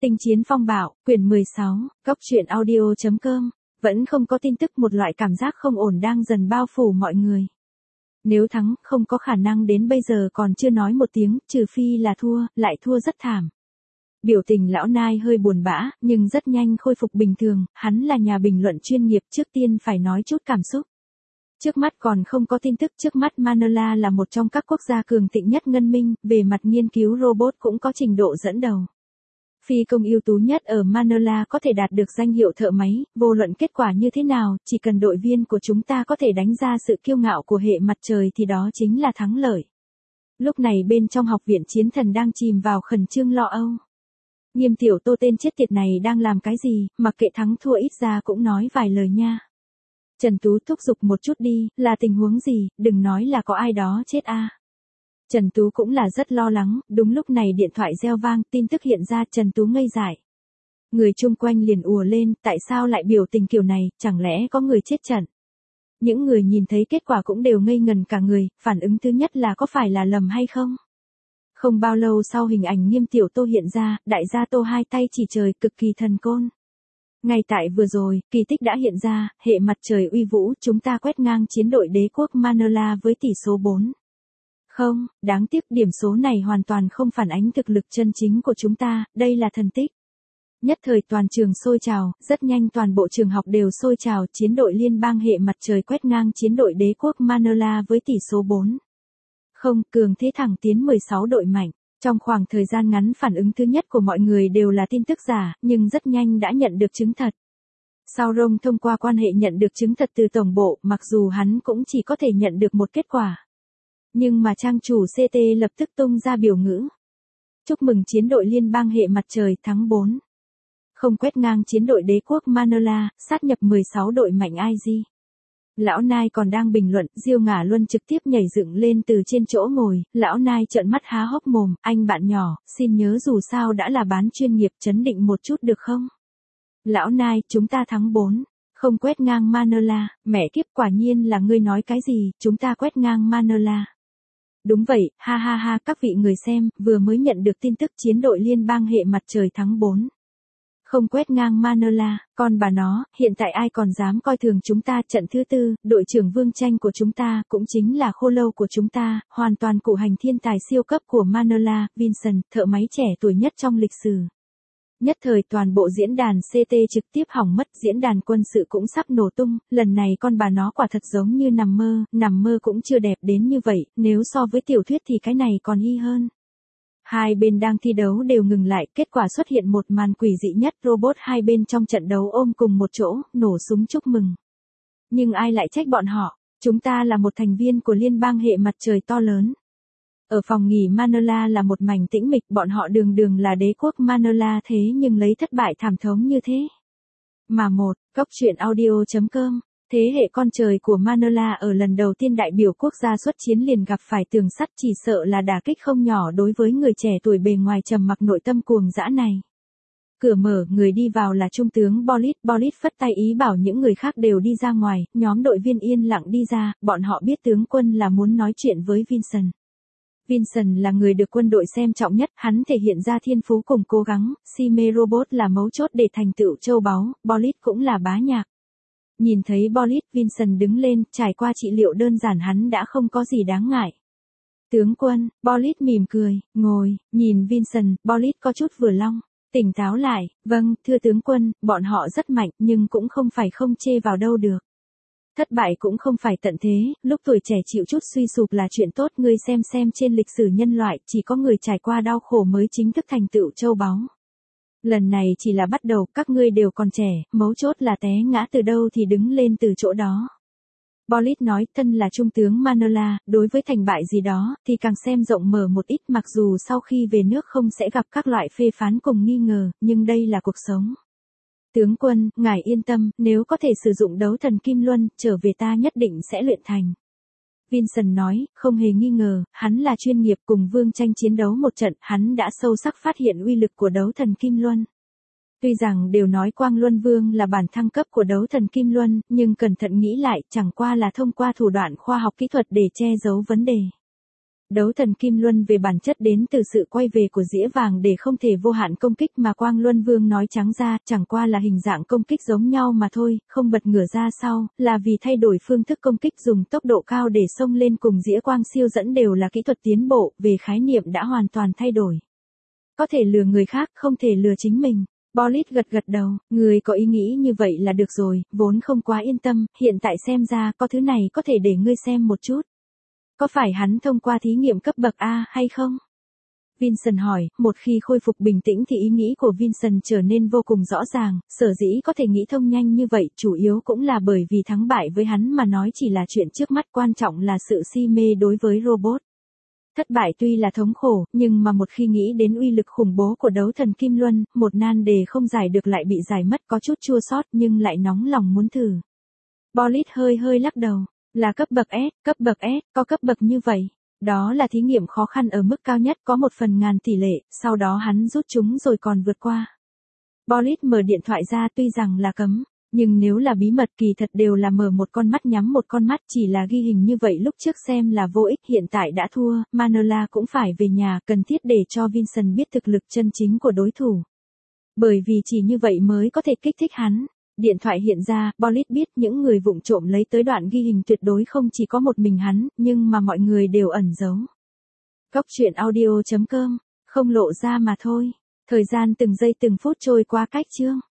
Tinh chiến phong bạo, quyển 16, góc truyện audio.com, vẫn không có tin tức, một loại cảm giác không ổn đang dần bao phủ mọi người. Nếu thắng, không có khả năng đến bây giờ còn chưa nói một tiếng, trừ phi là thua, lại thua rất thảm. Biểu tình lão Nai hơi buồn bã, nhưng rất nhanh khôi phục bình thường, hắn là nhà bình luận chuyên nghiệp, trước tiên phải nói chút cảm xúc. Trước mắt còn không có tin tức, trước mắt Manila là một trong các quốc gia cường thịnh nhất Ngân Minh, về mặt nghiên cứu robot cũng có trình độ dẫn đầu. Phi công ưu tú nhất ở Manila có thể đạt được danh hiệu thợ máy, vô luận kết quả như thế nào, chỉ cần đội viên của chúng ta có thể đánh ra sự kiêu ngạo của hệ mặt trời thì đó chính là thắng lợi. Lúc này bên trong học viện chiến thần đang chìm vào khẩn trương lo âu. Nghiêm Tiểu Tô tên chết tiệt này đang làm cái gì, mặc kệ thắng thua ít ra cũng nói vài lời nha. Trần Tú thúc giục một chút đi, là tình huống gì, đừng nói là có ai đó chết a. Trần Tú cũng là rất lo lắng, đúng lúc này điện thoại reo vang, tin tức hiện ra, Trần Tú ngây dại. Người chung quanh liền ùa lên, tại sao lại biểu tình kiểu này, chẳng lẽ có người chết trận. Những người nhìn thấy kết quả cũng đều ngây ngần cả người, phản ứng thứ nhất là có phải là lầm hay không. Không bao lâu sau hình ảnh Nghiêm Tiểu Tô hiện ra, đại gia Tô hai tay chỉ trời, cực kỳ thần côn. Ngay tại vừa rồi, kỳ tích đã hiện ra, hệ mặt trời uy vũ, chúng ta quét ngang chiến đội đế quốc Manila với tỷ số 4. Không, đáng tiếc điểm số này hoàn toàn không phản ánh thực lực chân chính của chúng ta, đây là thần tích. Nhất thời toàn trường sôi trào, rất nhanh toàn bộ trường học đều sôi trào, chiến đội liên bang hệ mặt trời quét ngang chiến đội đế quốc Manila với tỷ số 4. Không, cường thế thẳng tiến 16 đội mạnh. Trong khoảng thời gian ngắn phản ứng thứ nhất của mọi người đều là tin tức giả, nhưng rất nhanh đã nhận được chứng thật. Sao Rông thông qua quan hệ nhận được chứng thật từ tổng bộ, mặc dù hắn cũng chỉ có thể nhận được một kết quả. Nhưng mà trang chủ CT lập tức tung ra biểu ngữ. Chúc mừng chiến đội liên bang hệ mặt trời thắng 4. Không quét ngang chiến đội đế quốc Manila, sát nhập 16 đội mạnh IG. Lão Nai còn đang bình luận, Diêu Ngả Luân trực tiếp nhảy dựng lên từ trên chỗ ngồi, lão Nai trợn mắt há hốc mồm, anh bạn nhỏ, xin nhớ dù sao đã là bán chuyên nghiệp, chấn định một chút được không? Lão Nai, chúng ta thắng 4. Không quét ngang Manila, mẹ kiếp, quả nhiên là ngươi nói cái gì, chúng ta quét ngang Manila. Đúng vậy, ha ha ha, các vị người xem, vừa mới nhận được tin tức chiến đội liên bang hệ mặt trời thắng 4. Không quét ngang Manila, con bà nó, hiện tại ai còn dám coi thường chúng ta. Trận thứ tư, đội trưởng Vương Tranh của chúng ta, cũng chính là khô lâu của chúng ta, hoàn toàn cụ hành thiên tài siêu cấp của Manila, Vincent, thợ máy trẻ tuổi nhất trong lịch sử. Nhất thời toàn bộ diễn đàn CT trực tiếp hỏng mất, diễn đàn quân sự cũng sắp nổ tung, lần này con bà nó quả thật giống như nằm mơ cũng chưa đẹp đến như vậy, nếu so với tiểu thuyết thì cái này còn y hơn. Hai bên đang thi đấu đều ngừng lại, kết quả xuất hiện một màn quỷ dị nhất, robot hai bên trong trận đấu ôm cùng một chỗ, nổ súng chúc mừng. Nhưng ai lại trách bọn họ, chúng ta là một thành viên của liên bang hệ mặt trời to lớn. Ở phòng nghỉ Manila là một mảnh tĩnh mịch, bọn họ đường là đế quốc Manila thế nhưng lấy thất bại thảm thống như thế. Mà góc truyện audio.com, thế hệ con trời của Manila ở lần đầu tiên đại biểu quốc gia xuất chiến liền gặp phải tường sắt, chỉ sợ là đả kích không nhỏ đối với người trẻ tuổi bề ngoài trầm mặc nội tâm cuồng dã này. Cửa mở, người đi vào là trung tướng Bolit phất tay ý bảo những người khác đều đi ra ngoài, nhóm đội viên yên lặng đi ra, bọn họ biết tướng quân là muốn nói chuyện với Vincent. Vincent là người được quân đội xem trọng nhất, hắn thể hiện ra thiên phú cùng cố gắng, si mê robot là mấu chốt để thành tựu châu báu, Bolit cũng là bá nhạc. Nhìn thấy Bolit, Vincent đứng lên, trải qua trị liệu đơn giản hắn đã không có gì đáng ngại. Tướng quân, Bolit mỉm cười, ngồi, nhìn Vincent, Bolit có chút vừa long, tỉnh táo lại, vâng, thưa tướng quân, bọn họ rất mạnh nhưng cũng không phải không chê vào đâu được. Thất bại cũng không phải tận thế, lúc tuổi trẻ chịu chút suy sụp là chuyện tốt, ngươi xem trên lịch sử nhân loại, chỉ có người trải qua đau khổ mới chính thức thành tựu châu báu. Lần này chỉ là bắt đầu, các ngươi đều còn trẻ, mấu chốt là té ngã từ đâu thì đứng lên từ chỗ đó. Bolit nói, thân là trung tướng Manila, đối với thành bại gì đó, thì càng xem rộng mở một ít, mặc dù sau khi về nước không sẽ gặp các loại phê phán cùng nghi ngờ, nhưng đây là cuộc sống. Tướng quân, ngài yên tâm, nếu có thể sử dụng đấu thần Kim Luân, trở về ta nhất định sẽ luyện thành. Vincent nói, không hề nghi ngờ, hắn là chuyên nghiệp, cùng Vương Tranh chiến đấu một trận, hắn đã sâu sắc phát hiện uy lực của đấu thần Kim Luân. Tuy rằng đều nói Quang Luân Vương là bản thăng cấp của đấu thần Kim Luân, nhưng cẩn thận nghĩ lại, chẳng qua là thông qua thủ đoạn khoa học kỹ thuật để che giấu vấn đề. Đấu thần Kim Luân về bản chất đến từ sự quay về của dĩa vàng để không thể vô hạn công kích mà Quang Luân Vương nói trắng ra, chẳng qua là hình dạng công kích giống nhau mà thôi, không bật ngửa ra sau, là vì thay đổi phương thức công kích dùng tốc độ cao để xông lên cùng dĩa quang siêu dẫn đều là kỹ thuật tiến bộ, về khái niệm đã hoàn toàn thay đổi. Có thể lừa người khác, không thể lừa chính mình. Bolit gật gật đầu, người có ý nghĩ như vậy là được rồi, vốn không quá yên tâm, hiện tại xem ra có thứ này có thể để ngươi xem một chút. Có phải hắn thông qua thí nghiệm cấp bậc A hay không? Vincent hỏi, một khi khôi phục bình tĩnh thì ý nghĩ của Vincent trở nên vô cùng rõ ràng, sở dĩ có thể nghĩ thông nhanh như vậy, chủ yếu cũng là bởi vì thắng bại với hắn mà nói chỉ là chuyện trước mắt, quan trọng là sự si mê đối với robot. Thất bại tuy là thống khổ, nhưng mà một khi nghĩ đến uy lực khủng bố của đấu thần Kim Luân, một nan đề không giải được lại bị giải mất, có chút chua xót nhưng lại nóng lòng muốn thử. Bolit hơi lắc đầu, là cấp bậc S, có cấp bậc như vậy. Đó là thí nghiệm khó khăn ở mức cao nhất, có 1/1000 tỷ lệ, sau đó hắn rút chúng rồi còn vượt qua. Bolit mở điện thoại ra, tuy rằng là cấm, nhưng nếu là bí mật kỳ thật đều là mở một con mắt nhắm một con mắt, chỉ là ghi hình như vậy lúc trước xem là vô ích, hiện tại đã thua, Manola cũng phải về nhà, cần thiết để cho Vincent biết thực lực chân chính của đối thủ. Bởi vì chỉ như vậy mới có thể kích thích hắn. Điện thoại hiện ra, Bolit biết những người vụng trộm lấy tới đoạn ghi hình tuyệt đối không chỉ có một mình hắn, nhưng mà mọi người đều ẩn giấu. Góc truyện audio.com, không lộ ra mà thôi. Thời gian từng giây từng phút trôi qua cách chương.